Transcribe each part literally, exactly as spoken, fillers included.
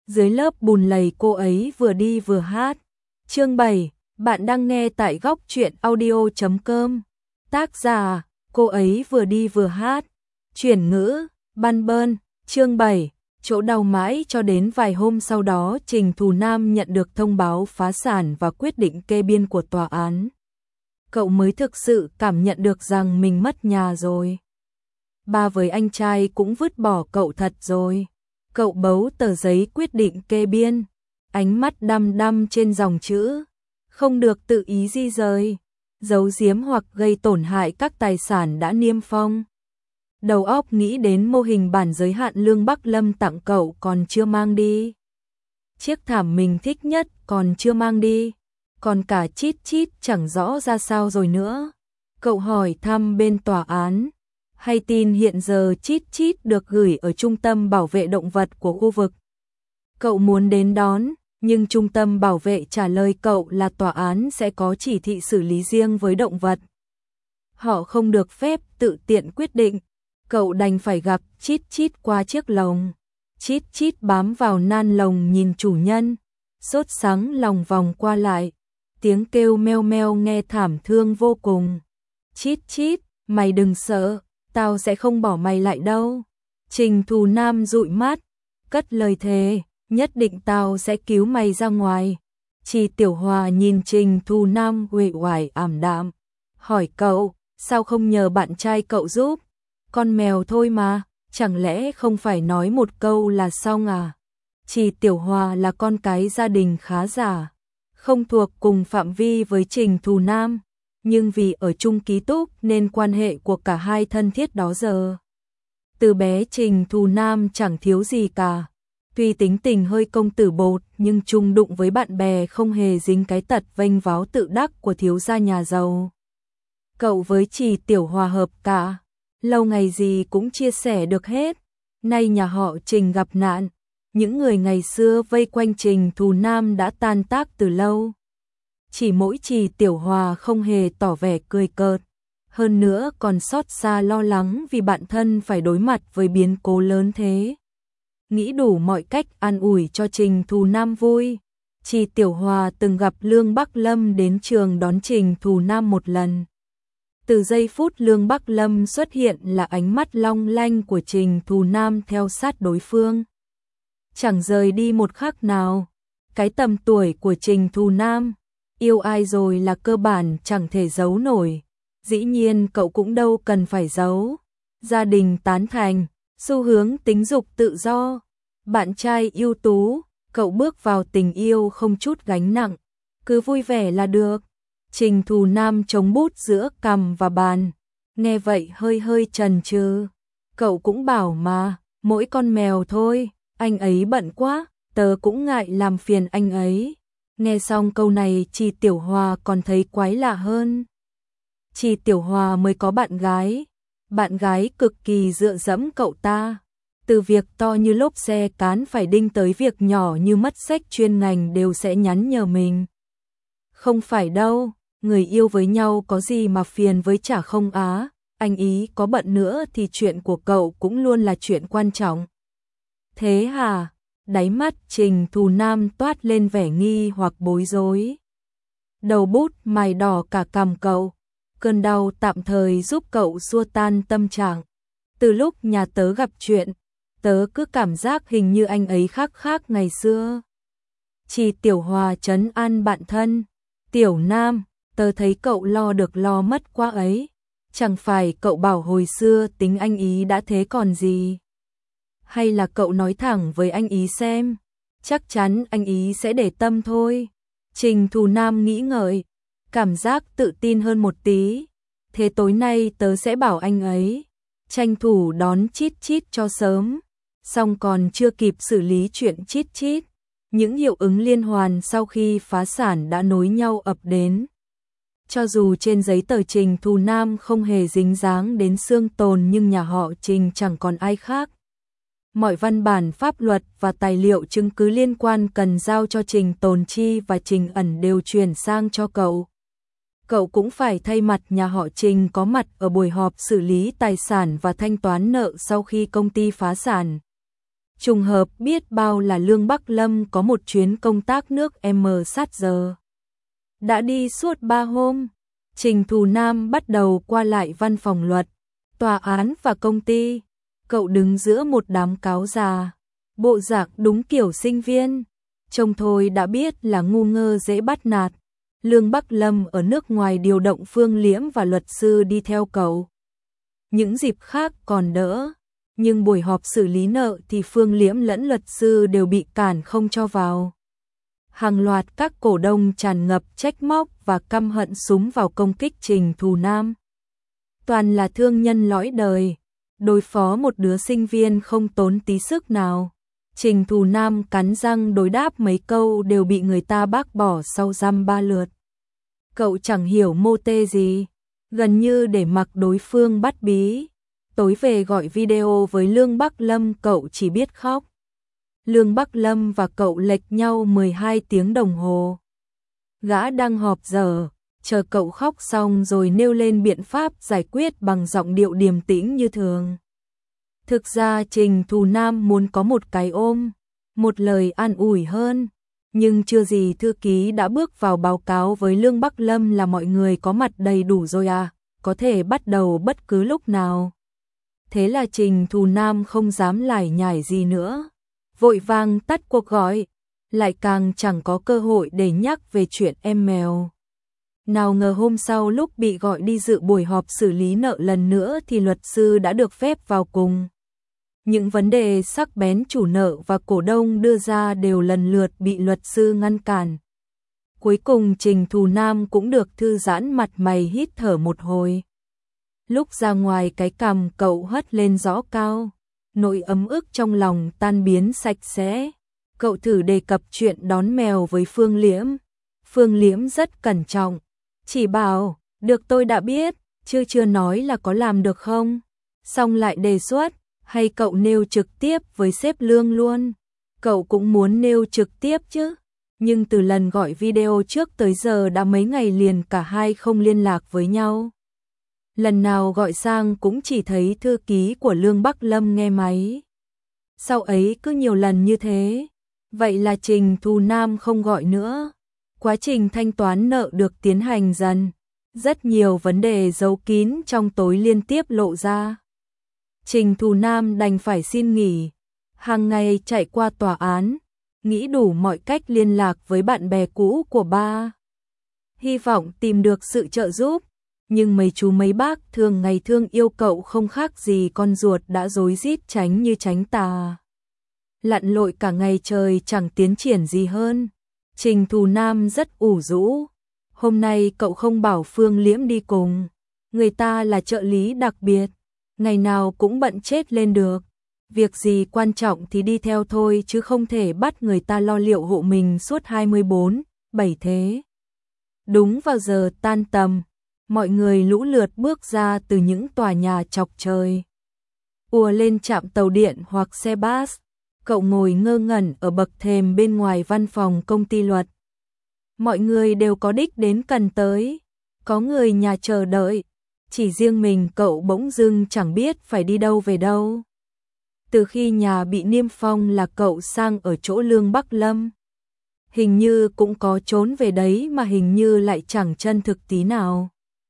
dưới lớp bùn lầy cô ấy vừa đi vừa hát. Chương bảy, bạn đang nghe tại góc truyện audio chấm com. Tác giả, cô ấy vừa đi vừa hát. Chuyển ngữ, Ban Bơn. Chương bảy, chỗ đau mãi cho đến vài hôm sau đó Trình Thù Nam nhận được thông báo phá sản và quyết định kê biên của tòa án. Cậu mới thực sự cảm nhận được rằng mình mất nhà rồi. Ba với anh trai cũng vứt bỏ cậu thật rồi. Cậu bấu tờ giấy quyết định kê biên, ánh mắt đăm đăm trên dòng chữ, không được tự ý di rời, giấu giếm hoặc gây tổn hại các tài sản đã niêm phong. Đầu óc nghĩ đến mô hình bản giới hạn lương Bắc Lâm tặng cậu còn chưa mang đi. Chiếc thảm mình thích nhất còn chưa mang đi, còn cả chít chít chẳng rõ ra sao rồi nữa. Cậu hỏi thăm bên tòa án, hay tin hiện giờ chít chít được gửi ở trung tâm bảo vệ động vật của khu vực. Cậu muốn đến đón, nhưng trung tâm bảo vệ trả lời cậu là tòa án sẽ có chỉ thị xử lý riêng với động vật. Họ không được phép tự tiện quyết định. Cậu đành phải gặp chít chít qua chiếc lồng. Chít chít bám vào nan lồng nhìn chủ nhân, sốt sắng lòng vòng qua lại. Tiếng kêu meo meo nghe thảm thương vô cùng. Chít chít, mày đừng sợ, tao sẽ không bỏ mày lại đâu. Trình Thù Nam dụi mắt, cất lời thề, nhất định tao sẽ cứu mày ra ngoài. Chị Tiểu Hòa nhìn Trình Thù Nam uể oải ảm đạm, hỏi cậu, sao không nhờ bạn trai cậu giúp? Con mèo thôi mà, chẳng lẽ không phải nói một câu là xong à? Chị Tiểu Hòa là con cái gia đình khá giả, không thuộc cùng phạm vi với Trình Thù Nam, nhưng vì ở chung ký túc nên quan hệ của cả hai thân thiết đó giờ. Từ bé Trình Thù Nam chẳng thiếu gì cả, tuy tính tình hơi công tử bột nhưng chung đụng với bạn bè không hề dính cái tật vênh váo tự đắc của thiếu gia nhà giàu. Cậu với chị Tiểu Hòa hợp cả, lâu ngày gì cũng chia sẻ được hết. Nay nhà họ Trình gặp nạn, những người ngày xưa vây quanh Trình Thù Nam đã tan tác từ lâu. Chỉ mỗi chị Tiểu Hòa không hề tỏ vẻ cười cợt, hơn nữa còn xót xa lo lắng vì bạn thân phải đối mặt với biến cố lớn thế. Nghĩ đủ mọi cách an ủi cho Trình Thù Nam vui. Chị Tiểu Hòa từng gặp Lương Bắc Lâm đến trường đón Trình Thù Nam một lần. Từ giây phút Lương Bắc Lâm xuất hiện là ánh mắt long lanh của Trình Thù Nam theo sát đối phương, chẳng rời đi một khắc nào. Cái tầm tuổi của Trình Thù Nam, yêu ai rồi là cơ bản chẳng thể giấu nổi. Dĩ nhiên cậu cũng đâu cần phải giấu. Gia đình tán thành, xu hướng tính dục tự do, bạn trai ưu tú, cậu bước vào tình yêu không chút gánh nặng, cứ vui vẻ là được. Trình Thù Nam chống bút giữa cằm và bàn, nghe vậy hơi hơi chần chừ. Cậu cũng bảo mà, mỗi con mèo thôi, anh ấy bận quá, tớ cũng ngại làm phiền anh ấy. Nghe xong câu này chị Tiểu Hòa còn thấy quái lạ hơn. Chị Tiểu Hòa mới có bạn gái, bạn gái cực kỳ dựa dẫm cậu ta. Từ việc to như lốp xe cán phải đinh tới việc nhỏ như mất sách chuyên ngành đều sẽ nhắn nhờ mình. Không phải đâu, người yêu với nhau có gì mà phiền với chả không á, anh ý có bận nữa thì chuyện của cậu cũng luôn là chuyện quan trọng. Thế hả? Đáy mắt Trình Thù Nam toát lên vẻ nghi hoặc bối rối. Đầu bút mài đỏ cả cằm cậu, cơn đau tạm thời giúp cậu xua tan tâm trạng. Từ lúc nhà tớ gặp chuyện, tớ cứ cảm giác hình như anh ấy khác khác ngày xưa. Chị Tiểu Hòa trấn an bạn thân, Tiểu Nam, tớ thấy cậu lo được lo mất quá ấy. Chẳng phải cậu bảo hồi xưa tính anh ý đã thế còn gì. Hay là cậu nói thẳng với anh ý xem, chắc chắn anh ý sẽ để tâm thôi. Trình Thù Nam nghĩ ngợi, cảm giác tự tin hơn một tí. Thế tối nay tớ sẽ bảo anh ấy tranh thủ đón chít chít cho sớm. Xong còn chưa kịp xử lý chuyện chít chít, những hiệu ứng liên hoàn sau khi phá sản đã nối nhau ập đến. Cho dù trên giấy tờ Trình Thù Nam không hề dính dáng đến xương tồn nhưng nhà họ Trình chẳng còn ai khác. Mọi văn bản pháp luật và tài liệu chứng cứ liên quan cần giao cho Trình Tồn Chi và Trình Ẩn đều chuyển sang cho cậu. Cậu cũng phải thay mặt nhà họ Trình có mặt ở buổi họp xử lý tài sản và thanh toán nợ sau khi công ty phá sản. Trùng hợp biết bao là Lương Bắc Lâm có một chuyến công tác nước M sát giờ. Đã đi suốt ba hôm, Trình Thù Nam bắt đầu qua lại văn phòng luật, tòa án và công ty. Cậu đứng giữa một đám cáo già, bộ dạng đúng kiểu sinh viên, trông thôi đã biết là ngu ngơ dễ bắt nạt. Lương Bắc Lâm ở nước ngoài điều động Phương Liễm và luật sư đi theo cậu. Những dịp khác còn đỡ, nhưng buổi họp xử lý nợ thì Phương Liễm lẫn luật sư đều bị cản không cho vào. Hàng loạt các cổ đông tràn ngập trách móc và căm hận súng vào công kích Trình Thù Nam. Toàn là thương nhân lõi đời, đối phó một đứa sinh viên không tốn tí sức nào. Trình Thù Nam cắn răng đối đáp mấy câu đều bị người ta bác bỏ sau dăm ba lượt. Cậu chẳng hiểu mô tê gì, gần như để mặc đối phương bắt bí. Tối về gọi video với Lương Bắc Lâm cậu chỉ biết khóc. Lương Bắc Lâm và cậu lệch nhau mười hai tiếng đồng hồ. Gã đang họp giờ, chờ cậu khóc xong rồi nêu lên biện pháp giải quyết bằng giọng điệu điềm tĩnh như thường. Thực ra Trình Thù Nam muốn có một cái ôm, một lời an ủi hơn, nhưng chưa gì thư ký đã bước vào báo cáo với Lương Bắc Lâm là mọi người có mặt đầy đủ rồi à, có thể bắt đầu bất cứ lúc nào. Thế là Trình Thù Nam không dám lải nhải gì nữa, vội vàng tắt cuộc gọi, lại càng chẳng có cơ hội để nhắc về chuyện em mèo. Nào ngờ hôm sau lúc bị gọi đi dự buổi họp xử lý nợ lần nữa thì luật sư đã được phép vào cùng. Những vấn đề sắc bén chủ nợ và cổ đông đưa ra đều lần lượt bị luật sư ngăn cản. Cuối cùng Trình Thù Nam cũng được thư giãn mặt mày hít thở một hồi. Lúc ra ngoài cái cằm cậu hất lên rõ cao, nỗi ấm ức trong lòng tan biến sạch sẽ. Cậu thử đề cập chuyện đón mèo với Phương Liễm. Phương Liễm rất cẩn trọng, chỉ bảo, được tôi đã biết, chứ chưa nói là có làm được không. Xong lại đề xuất, hay cậu nêu trực tiếp với sếp Lương luôn. Cậu cũng muốn nêu trực tiếp chứ, nhưng từ lần gọi video trước tới giờ đã mấy ngày liền cả hai không liên lạc với nhau. Lần nào gọi sang cũng chỉ thấy thư ký của Lương Bắc Lâm nghe máy. Sau ấy cứ nhiều lần như thế, vậy là Trình Thù Nam không gọi nữa. Quá trình thanh toán nợ được tiến hành dần, rất nhiều vấn đề giấu kín trong tối liên tiếp lộ ra. Trình Thù Nam đành phải xin nghỉ, hàng ngày chạy qua tòa án, nghĩ đủ mọi cách liên lạc với bạn bè cũ của ba. Hy vọng tìm được sự trợ giúp, nhưng mấy chú mấy bác thường ngày thương yêu cậu không khác gì con ruột đã rối rít tránh như tránh tà. Lặn lội cả ngày trời chẳng tiến triển gì hơn. Trình Thù Nam rất ủ rũ. Hôm nay cậu không bảo Phương Liễm đi cùng. Người ta là trợ lý đặc biệt, ngày nào cũng bận chết lên được. Việc gì quan trọng thì đi theo thôi chứ không thể bắt người ta lo liệu hộ mình suốt hai mươi bốn bảy thế. Đúng vào giờ tan tầm, mọi người lũ lượt bước ra từ những tòa nhà chọc trời. Ùa lên trạm tàu điện hoặc xe bus. Cậu ngồi ngơ ngẩn ở bậc thềm bên ngoài văn phòng công ty luật. Mọi người đều có đích đến cần tới, có người nhà chờ đợi, chỉ riêng mình cậu bỗng dưng chẳng biết phải đi đâu về đâu. Từ khi nhà bị niêm phong là cậu sang ở chỗ Lương Bắc Lâm. Hình như cũng có trốn về đấy mà hình như lại chẳng chân thực tí nào.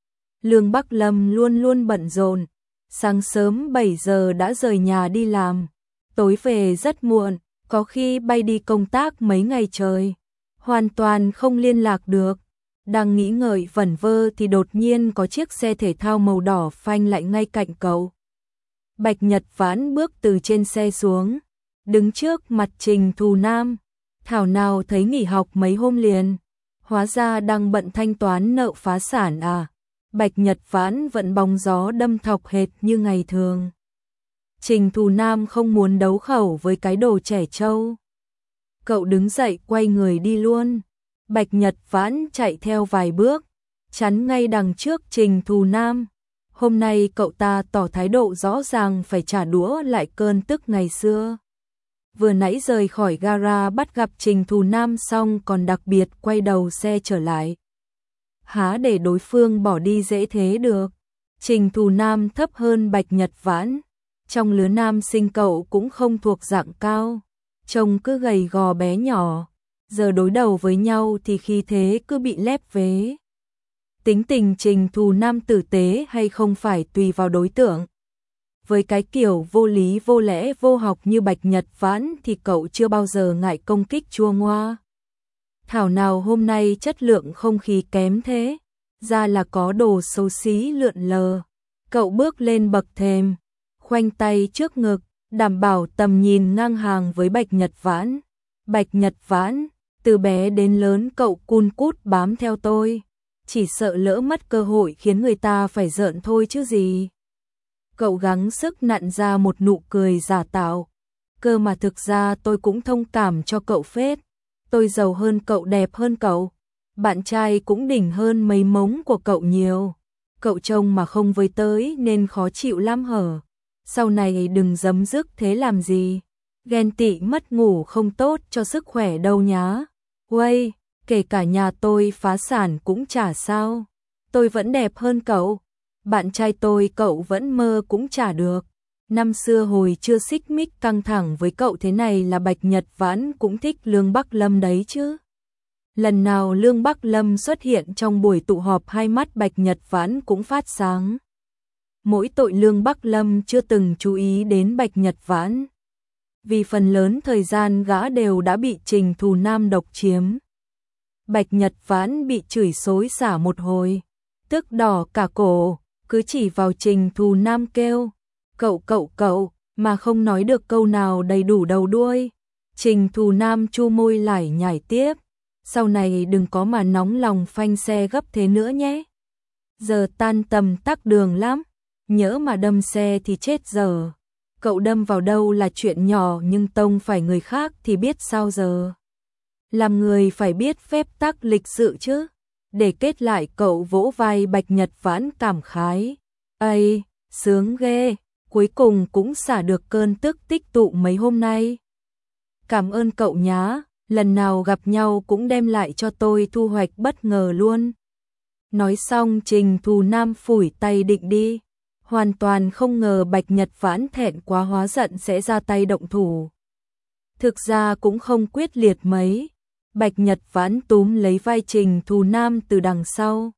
Lương Bắc Lâm luôn luôn bận rộn, sáng sớm bảy giờ đã rời nhà đi làm. Tối về rất muộn, có khi bay đi công tác mấy ngày trời, hoàn toàn không liên lạc được. Đang nghĩ ngợi vẩn vơ thì đột nhiên có chiếc xe thể thao màu đỏ phanh lại ngay cạnh cậu. Bạch Nhật Vãn bước từ trên xe xuống, đứng trước mặt Trình Thù Nam. Thảo nào thấy nghỉ học mấy hôm liền, hóa ra đang bận thanh toán nợ phá sản à. Bạch Nhật Vãn vẫn bóng gió đâm thọc hệt như ngày thường. Trình Thù Nam không muốn đấu khẩu với cái đồ trẻ trâu. Cậu đứng dậy quay người đi luôn. Bạch Nhật Vãn chạy theo vài bước, chắn ngay đằng trước Trình Thù Nam. Hôm nay cậu ta tỏ thái độ rõ ràng phải trả đũa lại cơn tức ngày xưa. Vừa nãy rời khỏi gara bắt gặp Trình Thù Nam xong còn đặc biệt quay đầu xe trở lại. Há để đối phương bỏ đi dễ thế được. Trình Thù Nam thấp hơn Bạch Nhật Vãn, Trong lứa nam sinh cậu cũng không thuộc dạng cao, trông cứ gầy gò bé nhỏ, giờ đối đầu với nhau thì khí thế cứ bị lép vế. Tính tình Trình Thù Nam tử tế hay không phải tùy vào đối tượng. Với cái kiểu vô lý vô lẽ vô học như Bạch Nhật Vãn thì cậu chưa bao giờ ngại công kích chua ngoa. Thảo nào hôm nay chất lượng không khí kém thế, ra là có đồ xấu xí lượn lờ. Cậu bước lên bậc thềm, khoanh tay trước ngực, đảm bảo tầm nhìn ngang hàng với Bạch Nhật Vãn. Bạch Nhật Vãn, từ bé đến lớn cậu cun cút bám theo tôi, chỉ sợ lỡ mất cơ hội khiến người ta phải giận thôi chứ gì. Cậu gắng sức nặn ra một nụ cười giả tạo. Cơ mà thực ra tôi cũng thông cảm cho cậu phết. Tôi giàu hơn cậu, đẹp hơn cậu. Bạn trai cũng đỉnh hơn mấy mống của cậu nhiều. Cậu trông mà không với tới nên khó chịu lắm hở. Sau này đừng giấm dứt thế làm gì. Ghen tị mất ngủ không tốt cho sức khỏe đâu nhá. Uây, kể cả nhà tôi phá sản cũng chả sao. Tôi vẫn đẹp hơn cậu. Bạn trai tôi cậu vẫn mơ cũng chả được. Năm xưa hồi chưa xích mích căng thẳng với cậu thế này là Bạch Nhật Vãn cũng thích Lương Bắc Lâm đấy chứ. Lần nào Lương Bắc Lâm xuất hiện trong buổi tụ họp hai mắt Bạch Nhật Vãn cũng phát sáng. Mỗi tội Lương Bắc Lâm chưa từng chú ý đến Bạch Nhật Vãn. Vì phần lớn thời gian gã đều đã bị Trình Thù Nam độc chiếm. Bạch Nhật Vãn bị chửi xối xả một hồi, tức đỏ cả cổ, cứ chỉ vào Trình Thù Nam kêu, cậu cậu cậu, mà không nói được câu nào đầy đủ đầu đuôi. Trình Thù Nam chu môi lải nhải tiếp, sau này đừng có mà nóng lòng phanh xe gấp thế nữa nhé. Giờ tan tầm tắc đường lắm, nhỡ mà đâm xe thì chết giờ. Cậu đâm vào đâu là chuyện nhỏ nhưng tông phải người khác thì biết sao giờ. Làm người phải biết phép tắc lịch sự chứ. Để kết lại cậu vỗ vai Bạch Nhật Vãn cảm khái. Ây, sướng ghê, cuối cùng cũng xả được cơn tức tích tụ mấy hôm nay. Cảm ơn cậu nhá, lần nào gặp nhau cũng đem lại cho tôi thu hoạch bất ngờ luôn. Nói xong Trình Thù Nam phủi tay định đi. Hoàn toàn không ngờ Bạch Nhật Vãn thẹn quá hóa giận sẽ ra tay động thủ. Thực ra cũng không quyết liệt mấy. Bạch Nhật Vãn túm lấy vai Trình Thù Nam từ đằng sau.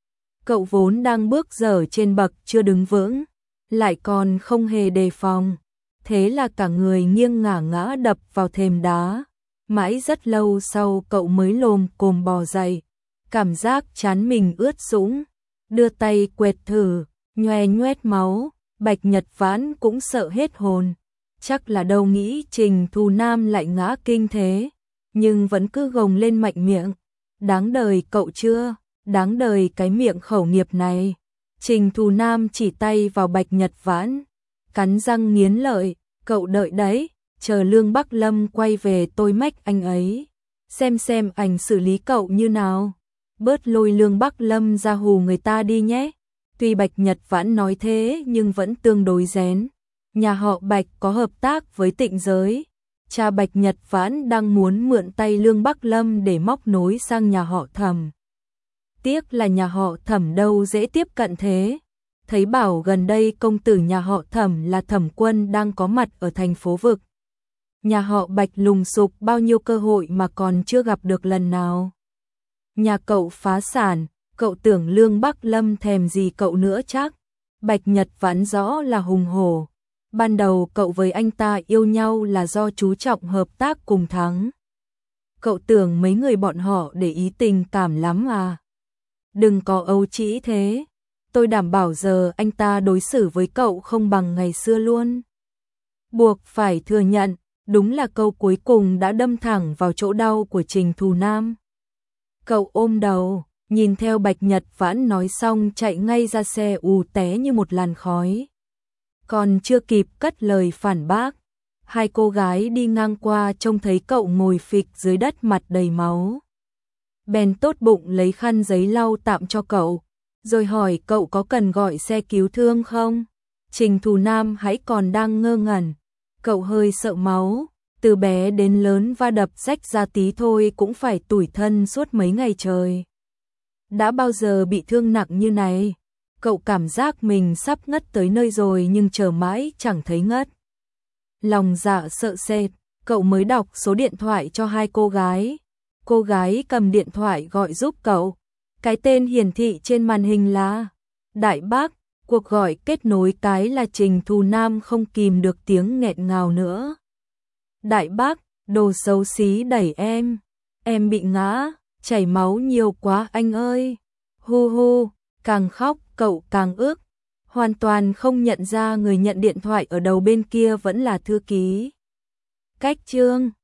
Cậu vốn đang bước dở trên bậc chưa đứng vững, lại còn không hề đề phòng. Thế là cả người nghiêng ngả ngã đập vào thềm đá. Mãi rất lâu sau cậu mới lồm cồm bò dậy. Cảm giác trán mình ướt sũng. Đưa tay quệt thử, nhoe nhoét máu. Bạch Nhật Vãn cũng sợ hết hồn. Chắc là đâu nghĩ Trình Thù Nam lại ngã kinh thế. Nhưng vẫn cứ gồng lên mạnh miệng. Đáng đời cậu chưa, đáng đời cái miệng khẩu nghiệp này. Trình Thù Nam chỉ tay vào Bạch Nhật Vãn, cắn răng nghiến lợi, cậu đợi đấy, chờ Lương Bắc Lâm quay về tôi mách anh ấy. Xem xem ảnh xử lý cậu như nào. Bớt lôi Lương Bắc Lâm ra hù người ta đi nhé. Tuy Bạch Nhật Vãn nói thế nhưng vẫn tương đối rén. Nhà họ Bạch có hợp tác với Tịnh Giới. Cha Bạch Nhật Vãn đang muốn mượn tay Lương Bắc Lâm để móc nối sang nhà họ Thẩm. Tiếc là nhà họ Thẩm đâu dễ tiếp cận thế. Thấy bảo gần đây công tử nhà họ Thẩm là Thẩm Quân đang có mặt ở thành phố vực. Nhà họ Bạch lùng sục bao nhiêu cơ hội mà còn chưa gặp được lần nào. Nhà cậu phá sản, cậu tưởng Lương Bắc Lâm thèm gì cậu nữa chắc. Bạch Nhật Vãn rõ là hùng hổ. Ban đầu cậu với anh ta yêu nhau là do chú trọng hợp tác cùng thắng. Cậu tưởng mấy người bọn họ để ý tình cảm lắm à. Đừng có ấu trĩ thế. Tôi đảm bảo giờ anh ta đối xử với cậu không bằng ngày xưa luôn. Buộc phải thừa nhận, đúng là câu cuối cùng đã đâm thẳng vào chỗ đau của Trình Thù Nam. Cậu ôm đầu, nhìn theo Bạch Nhật Vãn nói xong chạy ngay ra xe ù té như một làn khói. Còn chưa kịp cất lời phản bác, hai cô gái đi ngang qua trông thấy cậu ngồi phịch dưới đất mặt đầy máu. Bèn tốt bụng lấy khăn giấy lau tạm cho cậu, rồi hỏi cậu có cần gọi xe cứu thương không? Trình Thù Nam hãy còn đang ngơ ngẩn, cậu hơi sợ máu, từ bé đến lớn va đập rách ra tí thôi cũng phải tủi thân suốt mấy ngày trời. Đã bao giờ bị thương nặng như này, cậu cảm giác mình sắp ngất tới nơi rồi nhưng chờ mãi chẳng thấy ngất. Lòng dạ sợ sệt, cậu mới đọc số điện thoại cho hai cô gái. Cô gái cầm điện thoại gọi giúp cậu. Cái tên hiển thị trên màn hình là Đại Bác. Cuộc gọi kết nối cái là Trình Thù Nam không kìm được tiếng nghẹn ngào nữa. Đại Bác, đồ xấu xí đẩy em. Em bị ngã, chảy máu nhiều quá anh ơi. Hu hu, càng khóc cậu càng ức. Hoàn toàn không nhận ra người nhận điện thoại ở đầu bên kia vẫn là thư ký. Cách Trương.